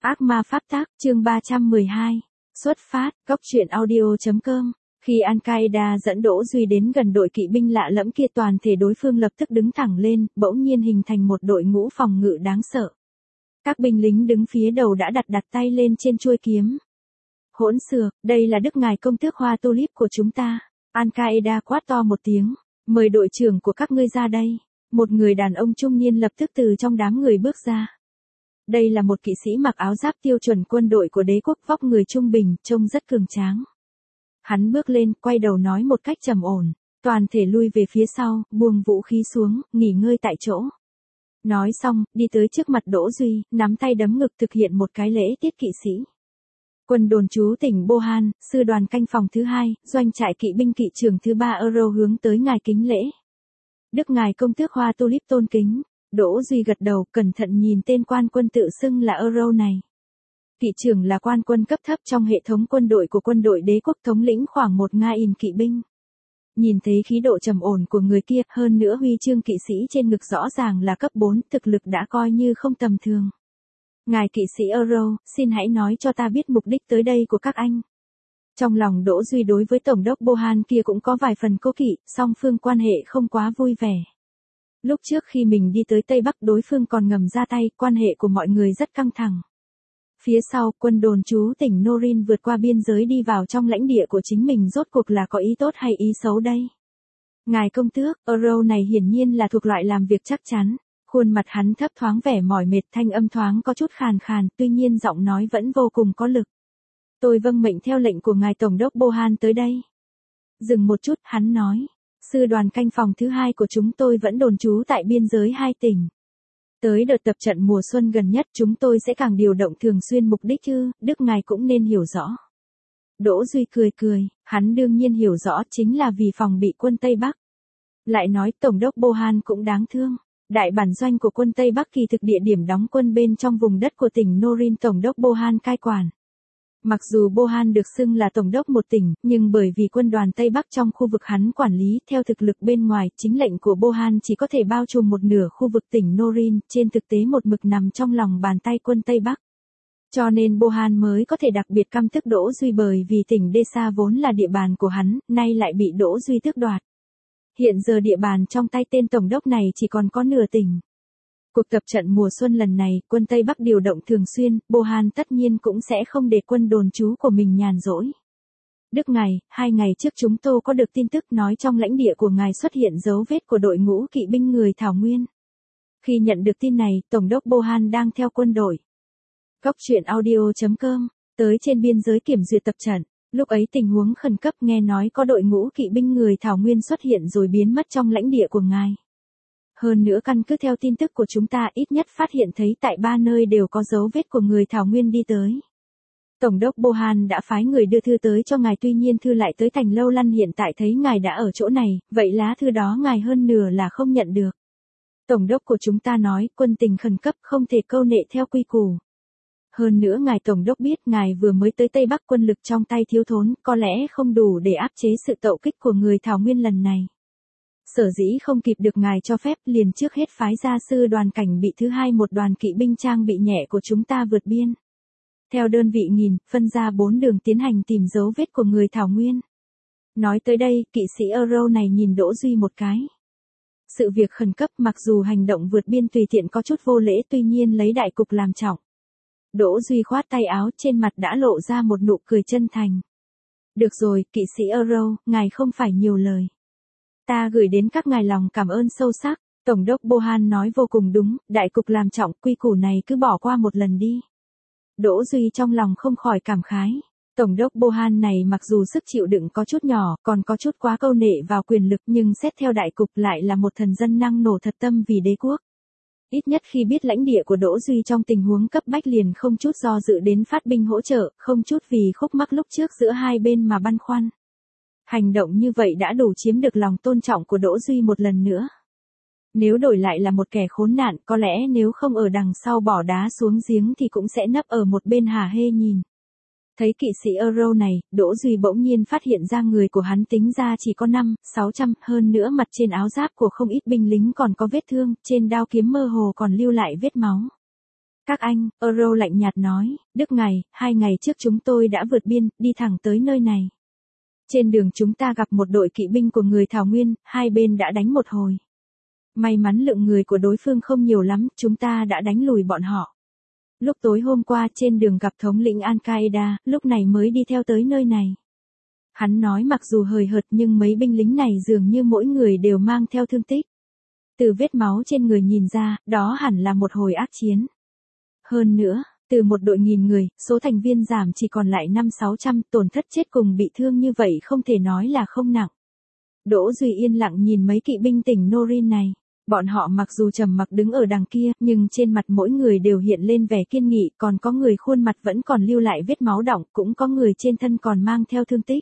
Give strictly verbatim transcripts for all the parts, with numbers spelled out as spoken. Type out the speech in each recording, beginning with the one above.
Ác ma pháp tác, chương ba trăm mười hai. Xuất phát, góc truyện audio.com. Khi Al-Qaeda dẫn Đỗ Duy đến gần đội kỵ binh lạ lẫm kia, toàn thể đối phương lập tức đứng thẳng lên, bỗng nhiên hình thành một đội ngũ phòng ngự đáng sợ. Các binh lính đứng phía đầu đã đặt đặt tay lên trên chuôi kiếm. Hỗn xược, đây là Đức Ngài Công Tước Hoa Tulip của chúng ta. Al-Qaeda quát to một tiếng, mời đội trưởng của các ngươi ra đây. Một người đàn ông trung niên lập tức từ trong đám người bước ra. Đây là một kỵ sĩ mặc áo giáp tiêu chuẩn quân đội của đế quốc, vóc người trung bình, trông rất cường tráng. Hắn bước lên, quay đầu nói một cách trầm ổn, toàn thể lui về phía sau, buông vũ khí xuống, nghỉ ngơi tại chỗ. Nói xong, đi tới trước mặt Đỗ Duy, nắm tay đấm ngực thực hiện một cái lễ tiết kỵ sĩ. Quân đồn trú tỉnh Bohan, sư đoàn canh phòng thứ hai, doanh trại kỵ binh kỵ trưởng thứ ba Euro hướng tới ngài kính lễ. Đức Ngài Công Tước Hoa Tulip tôn kính. Đỗ Duy gật đầu, cẩn thận nhìn tên quan quân tự xưng là Euro này. Kỵ trưởng là quan quân cấp thấp trong hệ thống quân đội của quân đội đế quốc, thống lĩnh khoảng một nghìn kỵ binh. Nhìn thấy khí độ trầm ổn của người kia, hơn nữa huy chương kỵ sĩ trên ngực rõ ràng là cấp bốn, thực lực đã coi như không tầm thường. Ngài kỵ sĩ Euro, xin hãy nói cho ta biết mục đích tới đây của các anh. Trong lòng Đỗ Duy đối với tổng đốc Bohan kia cũng có vài phần cố kỵ, song phương quan hệ không quá vui vẻ. Lúc trước khi mình đi tới Tây Bắc, đối phương còn ngầm ra tay, quan hệ của mọi người rất căng thẳng. Phía sau, quân đồn trú tỉnh Norin vượt qua biên giới đi vào trong lãnh địa của chính mình, rốt cuộc là có ý tốt hay ý xấu đây? Ngài công tước, Euro này hiển nhiên là thuộc loại làm việc chắc chắn. Khuôn mặt hắn thấp thoáng vẻ mỏi mệt, thanh âm thoáng có chút khàn khàn, tuy nhiên giọng nói vẫn vô cùng có lực. Tôi vâng mệnh theo lệnh của ngài tổng đốc Bohan tới đây. Dừng một chút, hắn nói. Sư đoàn canh phòng thứ hai của chúng tôi vẫn đồn trú tại biên giới hai tỉnh. Tới đợt tập trận mùa xuân gần nhất chúng tôi sẽ càng điều động thường xuyên, mục đích ư, Đức ngài cũng nên hiểu rõ. Đỗ Duy cười cười, hắn đương nhiên hiểu rõ, chính là vì phòng bị quân Tây Bắc. Lại nói tổng đốc Bohan cũng đáng thương. Đại bản doanh của quân Tây Bắc kỳ thực địa điểm đóng quân bên trong vùng đất của tỉnh Norin tổng đốc Bohan cai quản. Mặc dù Bohan được xưng là tổng đốc một tỉnh, nhưng bởi vì quân đoàn Tây Bắc trong khu vực hắn quản lý, theo thực lực bên ngoài, chính lệnh của Bohan chỉ có thể bao trùm một nửa khu vực tỉnh Norin, trên thực tế một mực nằm trong lòng bàn tay quân Tây Bắc. Cho nên Bohan mới có thể đặc biệt căm tức Đỗ Duy, bởi vì tỉnh Desa vốn là địa bàn của hắn, nay lại bị Đỗ Duy tước đoạt. Hiện giờ địa bàn trong tay tên tổng đốc này chỉ còn có nửa tỉnh. Cuộc tập trận mùa xuân lần này, quân Tây Bắc điều động thường xuyên, Bohan tất nhiên cũng sẽ không để quân đồn trú của mình nhàn rỗi. Đức ngài, hai ngày trước chúng tôi có được tin tức nói trong lãnh địa của ngài xuất hiện dấu vết của đội ngũ kỵ binh người Thảo Nguyên. Khi nhận được tin này, tổng đốc Bohan đang theo quân đội. Góc truyện audio.com, tới trên biên giới kiểm duyệt tập trận. Lúc ấy tình huống khẩn cấp, nghe nói có đội ngũ kỵ binh người Thảo Nguyên xuất hiện rồi biến mất trong lãnh địa của ngài. Hơn nữa căn cứ theo tin tức của chúng ta, ít nhất phát hiện thấy tại ba nơi đều có dấu vết của người Thảo Nguyên đi tới. Tổng đốc Bohan đã phái người đưa thư tới cho ngài, tuy nhiên thư lại tới thành Lâu Lăn, hiện tại thấy ngài đã ở chỗ này, vậy lá thư đó ngài hơn nửa là không nhận được. Tổng đốc của chúng ta nói, quân tình khẩn cấp, không thể câu nệ theo quy củ. Hơn nữa ngài tổng đốc biết ngài vừa mới tới Tây Bắc, quân lực trong tay thiếu thốn, có lẽ không đủ để áp chế sự tậu kích của người Thảo Nguyên lần này. Sở dĩ không kịp được ngài cho phép, liền trước hết phái ra sư đoàn cảnh bị thứ hai, một đoàn kỵ binh trang bị nhẹ của chúng ta vượt biên. Theo đơn vị nghìn, phân ra bốn đường tiến hành tìm dấu vết của người Thảo Nguyên. Nói tới đây, kỵ sĩ Euro này nhìn Đỗ Duy một cái. Sự việc khẩn cấp, mặc dù hành động vượt biên tùy tiện có chút vô lễ, tuy nhiên lấy đại cục làm trọng. Đỗ Duy khoát tay áo, trên mặt đã lộ ra một nụ cười chân thành. Được rồi, kỵ sĩ Euro, ngài không phải nhiều lời. Ta gửi đến các ngài lòng cảm ơn sâu sắc. Tổng đốc Bohan nói vô cùng đúng, đại cục làm trọng, quy củ này cứ bỏ qua một lần đi. Đỗ Duy trong lòng không khỏi cảm khái. Tổng đốc Bohan này mặc dù sức chịu đựng có chút nhỏ, còn có chút quá câu nệ vào quyền lực, nhưng xét theo đại cục lại là một thần dân năng nổ thật tâm vì đế quốc. Ít nhất khi biết lãnh địa của Đỗ Duy trong tình huống cấp bách liền không chút do dự đến phát binh hỗ trợ, không chút vì khúc mắc lúc trước giữa hai bên mà băn khoăn. Hành động như vậy đã đủ chiếm được lòng tôn trọng của Đỗ Duy một lần nữa. Nếu đổi lại là một kẻ khốn nạn, có lẽ nếu không ở đằng sau bỏ đá xuống giếng thì cũng sẽ nấp ở một bên hả hê nhìn. Thấy kỵ sĩ Euro này, Đỗ Duy bỗng nhiên phát hiện ra người của hắn tính ra chỉ có năm, sáu trăm, hơn nữa mặt trên áo giáp của không ít binh lính còn có vết thương, trên đao kiếm mơ hồ còn lưu lại vết máu. Các anh, Euro lạnh nhạt nói, Đức Ngài, hai ngày trước chúng tôi đã vượt biên, đi thẳng tới nơi này. Trên đường chúng ta gặp một đội kỵ binh của người Thảo Nguyên, hai bên đã đánh một hồi. May mắn lượng người của đối phương không nhiều lắm, chúng ta đã đánh lùi bọn họ. Lúc tối hôm qua trên đường gặp thống lĩnh Al-Qaeda, lúc này mới đi theo tới nơi này. Hắn nói mặc dù hời hợt nhưng mấy binh lính này dường như mỗi người đều mang theo thương tích. Từ vết máu trên người nhìn ra, đó hẳn là một hồi ác chiến. Hơn nữa, từ một đội nghìn người, số thành viên giảm chỉ còn lại năm sáu trăm, tổn thất chết cùng bị thương như vậy không thể nói là không nặng. Đỗ Duy yên lặng nhìn mấy kỵ binh tỉnh Norin này. Bọn họ mặc dù trầm mặc đứng ở đằng kia, nhưng trên mặt mỗi người đều hiện lên vẻ kiên nghị, còn có người khuôn mặt vẫn còn lưu lại vết máu đọng, cũng có người trên thân còn mang theo thương tích.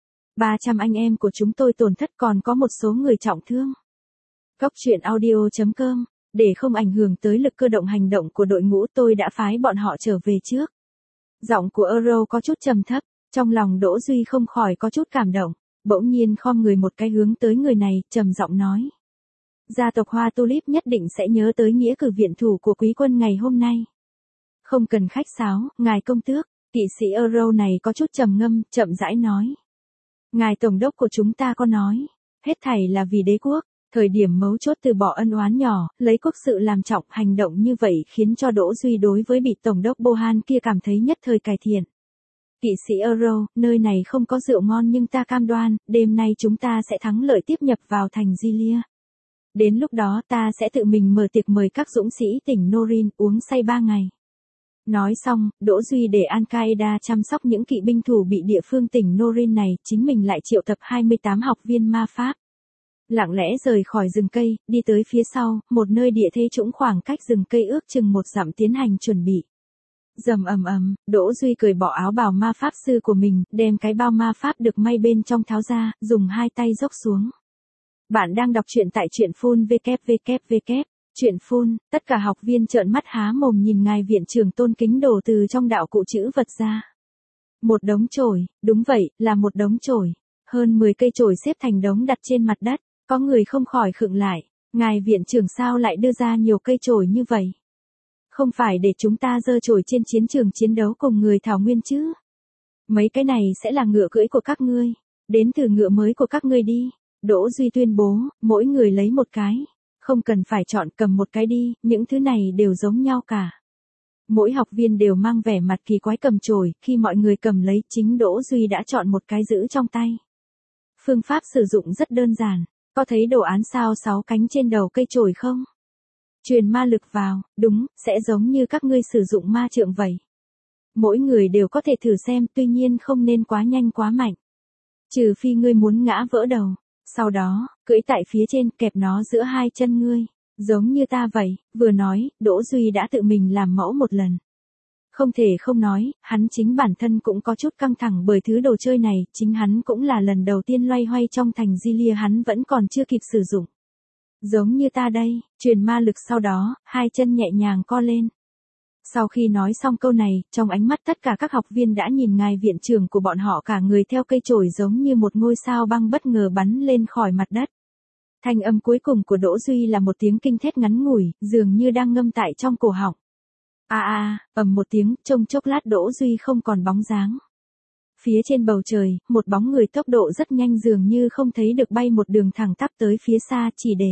ba trăm anh em của chúng tôi tổn thất, còn có một số người trọng thương. Góc truyện audio chấm com, để không ảnh hưởng tới lực cơ động hành động của đội ngũ, tôi đã phái bọn họ trở về trước. Giọng của Euro có chút trầm thấp, trong lòng Đỗ Duy không khỏi có chút cảm động, bỗng nhiên khom người một cái hướng tới người này, trầm giọng nói. Gia tộc Hoa Tulip nhất định sẽ nhớ tới nghĩa cử viện thủ của quý quân ngày hôm nay. Không cần khách sáo, ngài công tước, kỵ sĩ Euro này có chút trầm ngâm, chậm rãi nói. Ngài tổng đốc của chúng ta có nói, hết thảy là vì đế quốc, thời điểm mấu chốt từ bỏ ân oán nhỏ, lấy quốc sự làm trọng, hành động như vậy khiến cho Đỗ Duy đối với bị tổng đốc Bohan kia cảm thấy nhất thời cải thiện. Kỵ sĩ Euro, nơi này không có rượu ngon nhưng ta cam đoan, đêm nay chúng ta sẽ thắng lợi tiếp nhập vào thành Gilia. Đến lúc đó ta sẽ tự mình mở tiệc mời các dũng sĩ tỉnh Norin uống say ba ngày. Nói xong, Đỗ Duy để Al-Qaeda chăm sóc những kỵ binh thủ bị địa phương tỉnh Norin này, chính mình lại triệu tập hai mươi tám học viên ma pháp. Lặng lẽ rời khỏi rừng cây, đi tới phía sau, một nơi địa thế trũng khoảng cách rừng cây ước chừng một dặm tiến hành chuẩn bị. Rầm ầm ầm, Đỗ Duy cởi bỏ áo bào ma pháp sư của mình, đem cái bao ma pháp được may bên trong tháo ra, dùng hai tay dốc xuống. Bạn đang đọc truyện tại truyện phun vê kép vê kép vê kép, truyện phun, tất cả học viên trợn mắt há mồm nhìn ngài viện trưởng tôn kính đổ từ trong đạo cụ chữ vật ra. Một đống chổi, đúng vậy, là một đống chổi. Hơn mười cây chổi xếp thành đống đặt trên mặt đất, có người không khỏi khựng lại, ngài viện trưởng sao lại đưa ra nhiều cây chổi như vậy? Không phải để chúng ta giơ chổi trên chiến trường chiến đấu cùng người Thảo Nguyên chứ? Mấy cái này sẽ là ngựa cưỡi của các ngươi, đến thử ngựa mới của các ngươi đi. Đỗ Duy tuyên bố, mỗi người lấy một cái, không cần phải chọn, cầm một cái đi, những thứ này đều giống nhau cả. Mỗi học viên đều mang vẻ mặt kỳ quái cầm chổi, khi mọi người cầm lấy, chính Đỗ Duy đã chọn một cái giữ trong tay. Phương pháp sử dụng rất đơn giản, có thấy đồ án sao sáu cánh trên đầu cây chổi không? Truyền ma lực vào, đúng, sẽ giống như các ngươi sử dụng ma trượng vậy. Mỗi người đều có thể thử xem, tuy nhiên không nên quá nhanh quá mạnh. Trừ phi ngươi muốn ngã vỡ đầu. Sau đó, cưỡi tại phía trên, kẹp nó giữa hai chân ngươi, giống như ta vậy. Vừa nói, Đỗ Duy đã tự mình làm mẫu một lần. Không thể không nói, hắn chính bản thân cũng có chút căng thẳng bởi thứ đồ chơi này, chính hắn cũng là lần đầu tiên loay hoay trong thành Gilia, hắn vẫn còn chưa kịp sử dụng. Giống như ta đây, truyền ma lực, sau đó, hai chân nhẹ nhàng co lên. Sau khi nói xong câu này, trong ánh mắt tất cả các học viên đã nhìn ngài viện trưởng của bọn họ cả người theo cây chổi giống như một ngôi sao băng bất ngờ bắn lên khỏi mặt đất. Thanh âm cuối cùng của Đỗ Duy là một tiếng kinh thét ngắn ngủi, dường như đang ngâm tại trong cổ họng. A a, ầm một tiếng, trong chốc lát Đỗ Duy không còn bóng dáng. Phía trên bầu trời, một bóng người tốc độ rất nhanh dường như không thấy được bay một đường thẳng tắp tới phía xa, chỉ để.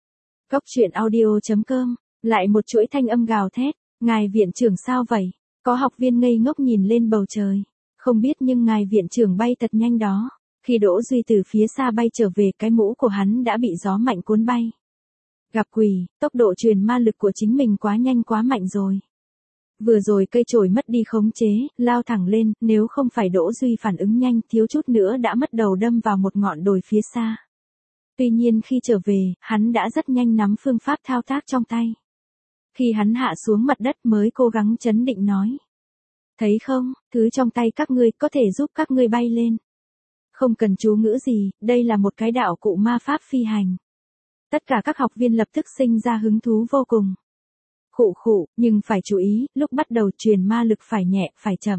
Góc truyện audio chấm com, lại một chuỗi thanh âm gào thét. Ngài viện trưởng sao vậy? Có học viên ngây ngốc nhìn lên bầu trời. Không biết nhưng ngài viện trưởng bay thật nhanh đó. Khi Đỗ Duy từ phía xa bay trở về, cái mũ của hắn đã bị gió mạnh cuốn bay. Gặp quỷ, tốc độ truyền ma lực của chính mình quá nhanh quá mạnh rồi. Vừa rồi cây chổi mất đi khống chế, lao thẳng lên, nếu không phải Đỗ Duy phản ứng nhanh, thiếu chút nữa đã mất đầu đâm vào một ngọn đồi phía xa. Tuy nhiên khi trở về, hắn đã rất nhanh nắm phương pháp thao tác trong tay. Khi hắn hạ xuống mặt đất mới cố gắng trấn định nói. Thấy không, thứ trong tay các ngươi có thể giúp các ngươi bay lên. Không cần chú ngữ gì, đây là một cái đạo cụ ma pháp phi hành. Tất cả các học viên lập tức sinh ra hứng thú vô cùng. Khụ khụ, nhưng phải chú ý, lúc bắt đầu truyền ma lực phải nhẹ, phải chậm.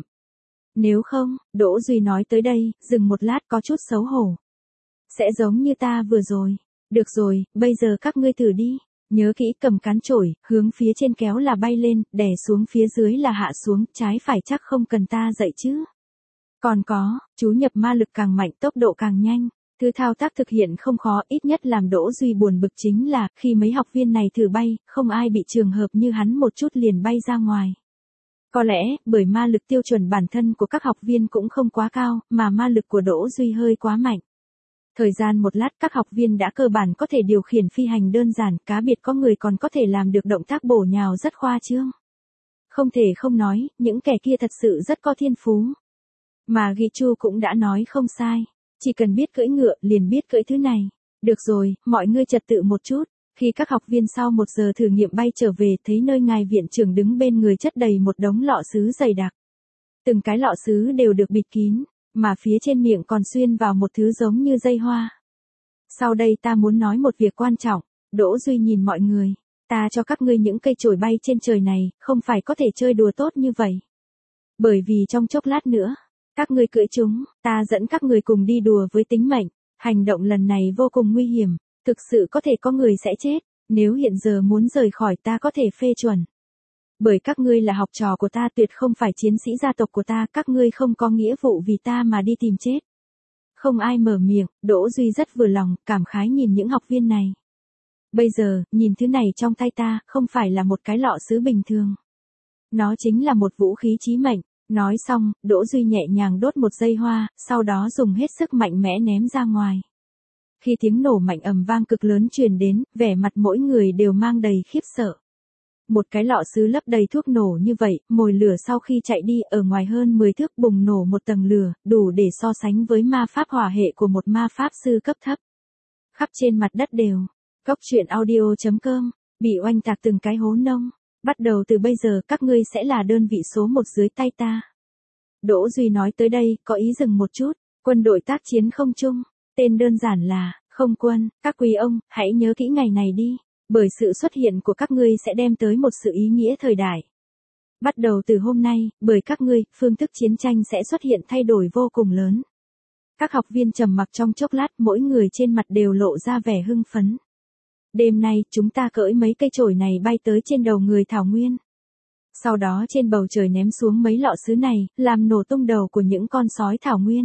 Nếu không, Đỗ Duy nói tới đây, dừng một lát có chút xấu hổ. Sẽ giống như ta vừa rồi. Được rồi, bây giờ các ngươi thử đi. Nhớ kỹ cầm cán chổi, hướng phía trên kéo là bay lên, đè xuống phía dưới là hạ xuống, trái phải chắc không cần ta dạy chứ. Còn có, chú nhập ma lực càng mạnh tốc độ càng nhanh. Thứ thao tác thực hiện không khó, ít nhất làm Đỗ Duy buồn bực chính là, khi mấy học viên này thử bay, không ai bị trường hợp như hắn một chút liền bay ra ngoài. Có lẽ, bởi ma lực tiêu chuẩn bản thân của các học viên cũng không quá cao, mà ma lực của Đỗ Duy hơi quá mạnh. Thời gian một lát các học viên đã cơ bản có thể điều khiển phi hành đơn giản, cá biệt có người còn có thể làm được động tác bổ nhào rất khoa trương. Không thể không nói, những kẻ kia thật sự rất có thiên phú. Mà Gichu cũng đã nói không sai. Chỉ cần biết cưỡi ngựa, liền biết cưỡi thứ này. Được rồi, mọi người trật tự một chút. Khi các học viên sau một giờ thử nghiệm bay trở về, thấy nơi ngài viện trưởng đứng bên người chất đầy một đống lọ sứ dày đặc. Từng cái lọ sứ đều được bịt kín, mà phía trên miệng còn xuyên vào một thứ giống như dây hoa. Sau đây ta muốn nói một việc quan trọng. Đỗ Duy nhìn mọi người. Ta cho các ngươi những cây chổi bay trên trời này, không phải có thể chơi đùa tốt như vậy. Bởi vì trong chốc lát nữa, các ngươi cưỡi chúng, ta dẫn các ngươi cùng đi đùa với tính mệnh. Hành động lần này vô cùng nguy hiểm, thực sự có thể có người sẽ chết, nếu hiện giờ muốn rời khỏi ta có thể phê chuẩn. Bởi các ngươi là học trò của ta, tuyệt không phải chiến sĩ gia tộc của ta, các ngươi không có nghĩa vụ vì ta mà đi tìm chết. Không ai mở miệng, Đỗ Duy rất vừa lòng, cảm khái nhìn những học viên này. Bây giờ, nhìn thứ này trong tay ta, không phải là một cái lọ sứ bình thường. Nó chính là một vũ khí chí mệnh. Nói xong, Đỗ Duy nhẹ nhàng đốt một dây hoa, sau đó dùng hết sức mạnh mẽ ném ra ngoài. Khi tiếng nổ mạnh ầm vang cực lớn truyền đến, vẻ mặt mỗi người đều mang đầy khiếp sợ. Một cái lọ sứ lấp đầy thuốc nổ như vậy, mồi lửa sau khi chạy đi ở ngoài hơn mười thước bùng nổ một tầng lửa, đủ để so sánh với ma pháp hỏa hệ của một ma pháp sư cấp thấp. Khắp trên mặt đất đều. Góc truyện audio chấm com, bị oanh tạc từng cái hố nông. Bắt đầu từ bây giờ các ngươi sẽ là đơn vị số một dưới tay ta. Đỗ Duy nói tới đây, có ý dừng một chút. Quân đội tác chiến không trung. Tên đơn giản là, không quân. Các quý ông, hãy nhớ kỹ ngày này đi. Bởi sự xuất hiện của các ngươi sẽ đem tới một sự ý nghĩa thời đại. Bắt đầu từ hôm nay, bởi các ngươi, phương thức chiến tranh sẽ xuất hiện thay đổi vô cùng lớn. Các học viên trầm mặc trong chốc lát, mỗi người trên mặt đều lộ ra vẻ hưng phấn. Đêm nay, chúng ta cưỡi mấy cây chổi này bay tới trên đầu người Thảo Nguyên. Sau đó trên bầu trời ném xuống mấy lọ sứ này, làm nổ tung đầu của những con sói Thảo Nguyên.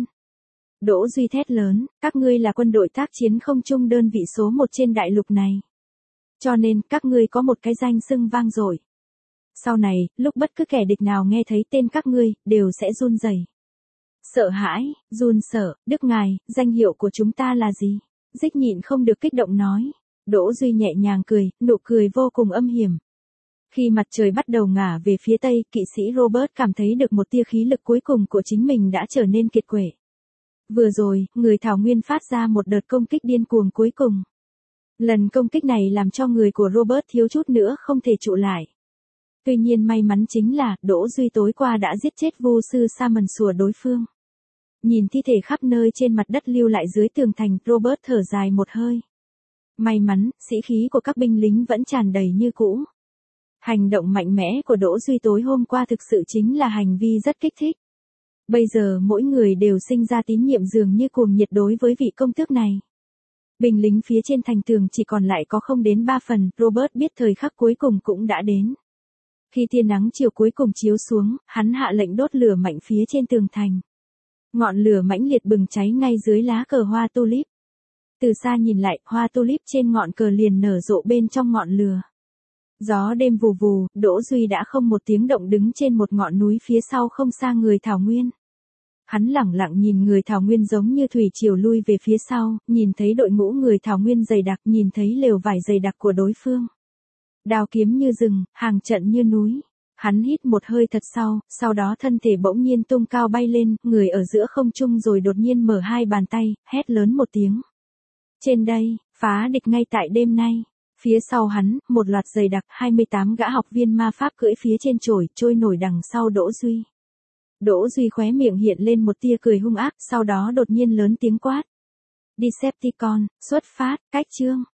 Đỗ Duy thét lớn, các ngươi là quân đội tác chiến không trung đơn vị số một trên đại lục này. Cho nên, các ngươi có một cái danh xưng vang dội. Sau này, lúc bất cứ kẻ địch nào nghe thấy tên các ngươi, đều sẽ run rẩy. Sợ hãi, run sợ, Đức ngài, danh hiệu của chúng ta là gì? Dích nhịn không được kích động nói. Đỗ Duy nhẹ nhàng cười, nụ cười vô cùng âm hiểm. Khi mặt trời bắt đầu ngả về phía tây, kỵ sĩ Robert cảm thấy được một tia khí lực cuối cùng của chính mình đã trở nên kiệt quệ. Vừa rồi, người Thảo Nguyên phát ra một đợt công kích điên cuồng cuối cùng. Lần công kích này làm cho người của Robert thiếu chút nữa không thể trụ lại. Tuy nhiên may mắn chính là, Đỗ Duy tối qua đã giết chết vô sư Salmon sủa đối phương. Nhìn thi thể khắp nơi trên mặt đất lưu lại dưới tường thành, Robert thở dài một hơi. May mắn, sĩ khí của các binh lính vẫn tràn đầy như cũ. Hành động mạnh mẽ của Đỗ Duy tối hôm qua thực sự chính là hành vi rất kích thích. Bây giờ mỗi người đều sinh ra tín nhiệm dường như cuồng nhiệt đối với vị công tước này. Binh lính phía trên thành tường chỉ còn lại có không đến ba phần, Robert biết thời khắc cuối cùng cũng đã đến. Khi tia nắng chiều cuối cùng chiếu xuống, hắn hạ lệnh đốt lửa mạnh phía trên tường thành. Ngọn lửa mãnh liệt bừng cháy ngay dưới lá cờ hoa tulip. Từ xa nhìn lại, hoa tulip trên ngọn cờ liền nở rộ bên trong ngọn lửa. Gió đêm vù vù, Đỗ Duy đã không một tiếng động đứng trên một ngọn núi phía sau không xa người Thảo Nguyên. Hắn lẳng lặng nhìn người Thảo Nguyên giống như thủy triều lui về phía sau, nhìn thấy đội ngũ người Thảo Nguyên dày đặc, nhìn thấy lều vải dày đặc của đối phương. Đao kiếm như rừng, hàng trận như núi. Hắn hít một hơi thật sâu, sau đó thân thể bỗng nhiên tung cao bay lên, người ở giữa không trung rồi đột nhiên mở hai bàn tay, hét lớn một tiếng. Trên đây, phá địch ngay tại đêm nay. Phía sau hắn, một loạt dày đặc, hai mươi tám gã học viên ma pháp cưỡi phía trên chổi, trôi nổi đằng sau Đỗ Duy. Đỗ Duy khóe miệng hiện lên một tia cười hung ác, sau đó đột nhiên lớn tiếng quát. Decepticon, xuất phát, cách chương.